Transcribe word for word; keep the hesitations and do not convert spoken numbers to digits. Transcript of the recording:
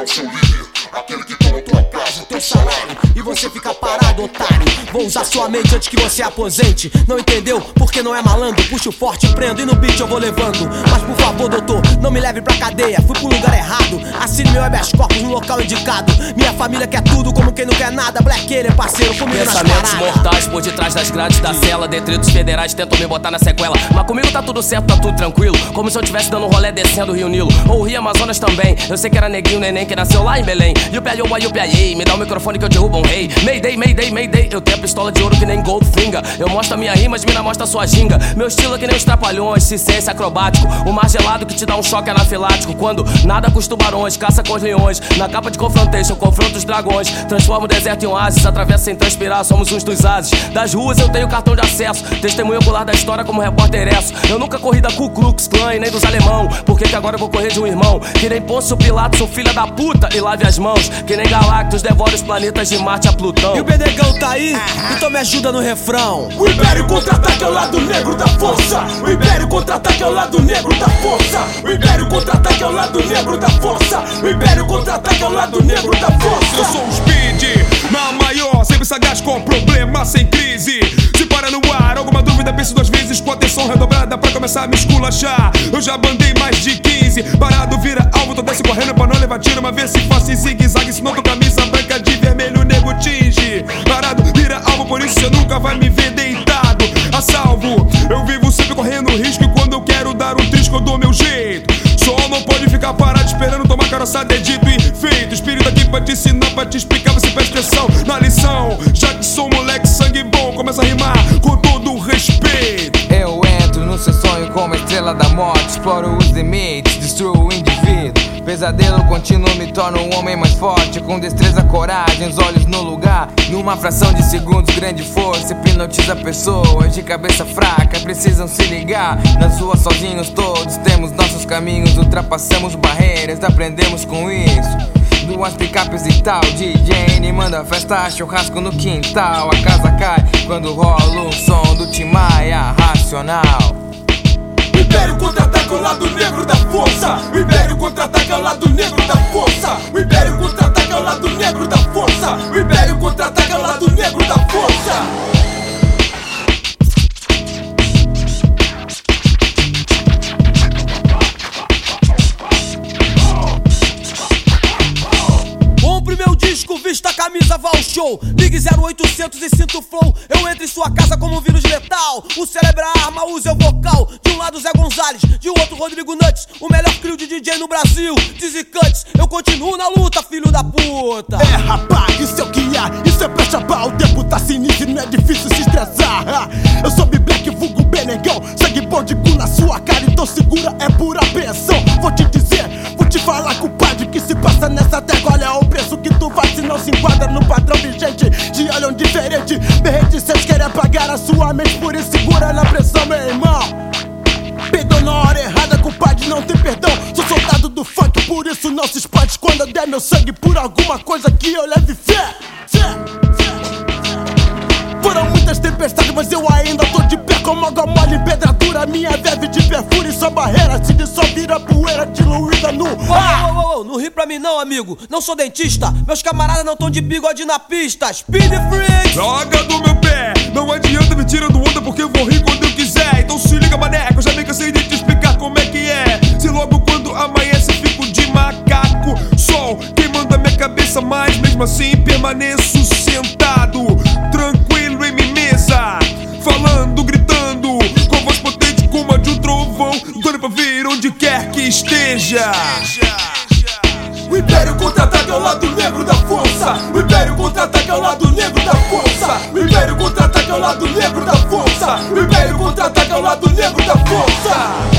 é o seu líder, aquele que toma tua casa, teu salário, e você fica parado, otário. Vou usar sua mente antes que você aposente. Não entendeu? Porque não é malandro. Puxo forte, prendo e no beat eu vou levando. Mas por favor, doutor, não me leve pra cadeia. Fui pro lugar errado, assine meu habeas corpus no local indicado. Minha família quer tudo como quem não quer nada. Black ele é parceiro, comigo nas paradas. Pensamentos mortais por detrás das grades da cela. Detritos federais tentam me botar na sequela. Mas comigo tá tudo certo, tá tudo tranquilo. Como se eu tivesse dando um rolê descendo o Rio Nilo. Ou o Rio Amazonas também. Eu sei que era neguinho, neném que nasceu lá em Belém. E o pialhou, e o pialhei. Me dá o microfone que eu derrubo um rei. Mayday, mayday, mayday. Eu tenho a pistola de ouro que nem Goldfinger. Eu mostro a minha rima, as mina mostra a sua ginga. Meu estilo é que nem os trapalhões, ciência acrobático. O mar gelado que te dá um choque anafilático. Quando nada com os tubarões, caça com os leões. Na capa de Confrontation, confronto os dragões. Transforma o deserto em oásis, atravessa sem transpirar. Somos uns dos ases. Das ruas eu tenho cartão de acesso. Testemunho ocular da história como repórter esso. Eu nunca corri da Ku Klux Klan e nem dos alemão. Por que que agora eu vou correr de um irmão? Que nem Pôncio Pilatos, sou filha da puta e lave as mãos. Que nem Galactus, devora os planetas de Marte a Plutão. E o Benegão tá aí? Então me ajuda no refrão. O Império contra-ataque é o lado negro da força. O Império contra-ataque é o lado negro da força. O Império contra-ataque é o lado negro da força. O Império contra-ataque é o lado negro da força. Eu sou o Speed, na maior, sempre sagaz com problema, sem crise. Se para no ar, alguma dúvida, pense duas vezes com atenção redobrada pra começar a me esculachar. Eu já bandei mais de quinze, parado vira alvo, tô desce correndo pra não levar tiro. Uma vez se faça em zigue-zague, senão tô camisa branca de vermelho, o nego tinge. Parado vira alvo, por isso você nunca vai me ver deitado a salvo. Eu vivo sempre correndo risco e quando eu quero dar um trisco eu dou meu jeito. Só não pode ficar parado esperando tomar caroçada, é dito e feito. Espírito aqui pra te ensinar, pra te explicar, você presta atenção na lição. Já que sou moleque, sangue bom, começa a rimar com todo o respeito. Eu entro no seu sonho como a estrela da morte. Exploro os limites, destruo o indivíduo. Pesadelo contínuo me torna um homem mais forte. Com destreza, coragem, os olhos no lugar. Numa fração de segundos, grande força hipnotiza pessoas de cabeça fraca, precisam se ligar. Nas ruas sozinhos todos temos nossos caminhos. Ultrapassamos barreiras, aprendemos com isso. Duas picapes e tal, D J manda festa, churrasco no quintal. A casa cai quando rola o som do Tim Maia racional. O Império contra-ataque é o lado negro da força. O Império contra-ataque é o lado negro da força. O Império contra-ataque é o lado negro da força. O Império contra-ataque é o lado negro da força. Meu disco, vista a camisa, vá ao show. Ligue zero oitocentos e sinto flow. Eu entro em sua casa como um vírus letal. O cérebro é a arma, usa o vocal. De um lado Zé Gonzalez, de outro Rodrigo Nuts. O melhor trio de D J no Brasil, Dizzy Cuts. Eu continuo na luta, filho da puta. É rapaz, isso é o que é, isso é pra chapar. O tempo tá sinistro, não é difícil se estressar. Eu sou B-Black, vulgo Benegão. Sangue bom de cu na sua cara, então segura, é pura pressão. Vou te dizer, vou te falar, compadre, que se passa nessa terra, olha o preço que tu faz se não se enquadra no padrão vigente. Te olham diferente, bem reticentes, querem apagar a sua mente, por isso segura na pressão, meu irmão. Peidou na hora errada, compadre, não tem perdão. Sou soldado do funk, por isso não se espante quando eu der meu sangue por alguma coisa que eu leve fé. Foram muitas tempestades, mas eu ainda tô de pé como água mole em pedra dura. Minha verve de perfura e sua barreira se dissolve, vira poeira diluída no ar. Oh, oh, oh, não ri pra mim não, amigo, não sou dentista. Meus camaradas não tão de bigode na pista. Speed Freaks! Joga do meu pé, não adianta me tirando onda porque eu vou rir quando eu quiser. Então se liga, maneco, eu já me cansei de te explicar como é que é. Se logo quando amanhece eu fico de macaco. Sol queimando a minha cabeça, mas mesmo assim permaneço sentado, tranquilo em minha mesa, falando, gritando, com a voz potente como a de um trovão, doido pra ver onde quer que esteja. O Império contra-ataque é o lado negro da força. O Império contra-ataque é o lado negro da força. O Império contra-ataque é o lado negro da força. O Império contra-ataque é o lado negro da força.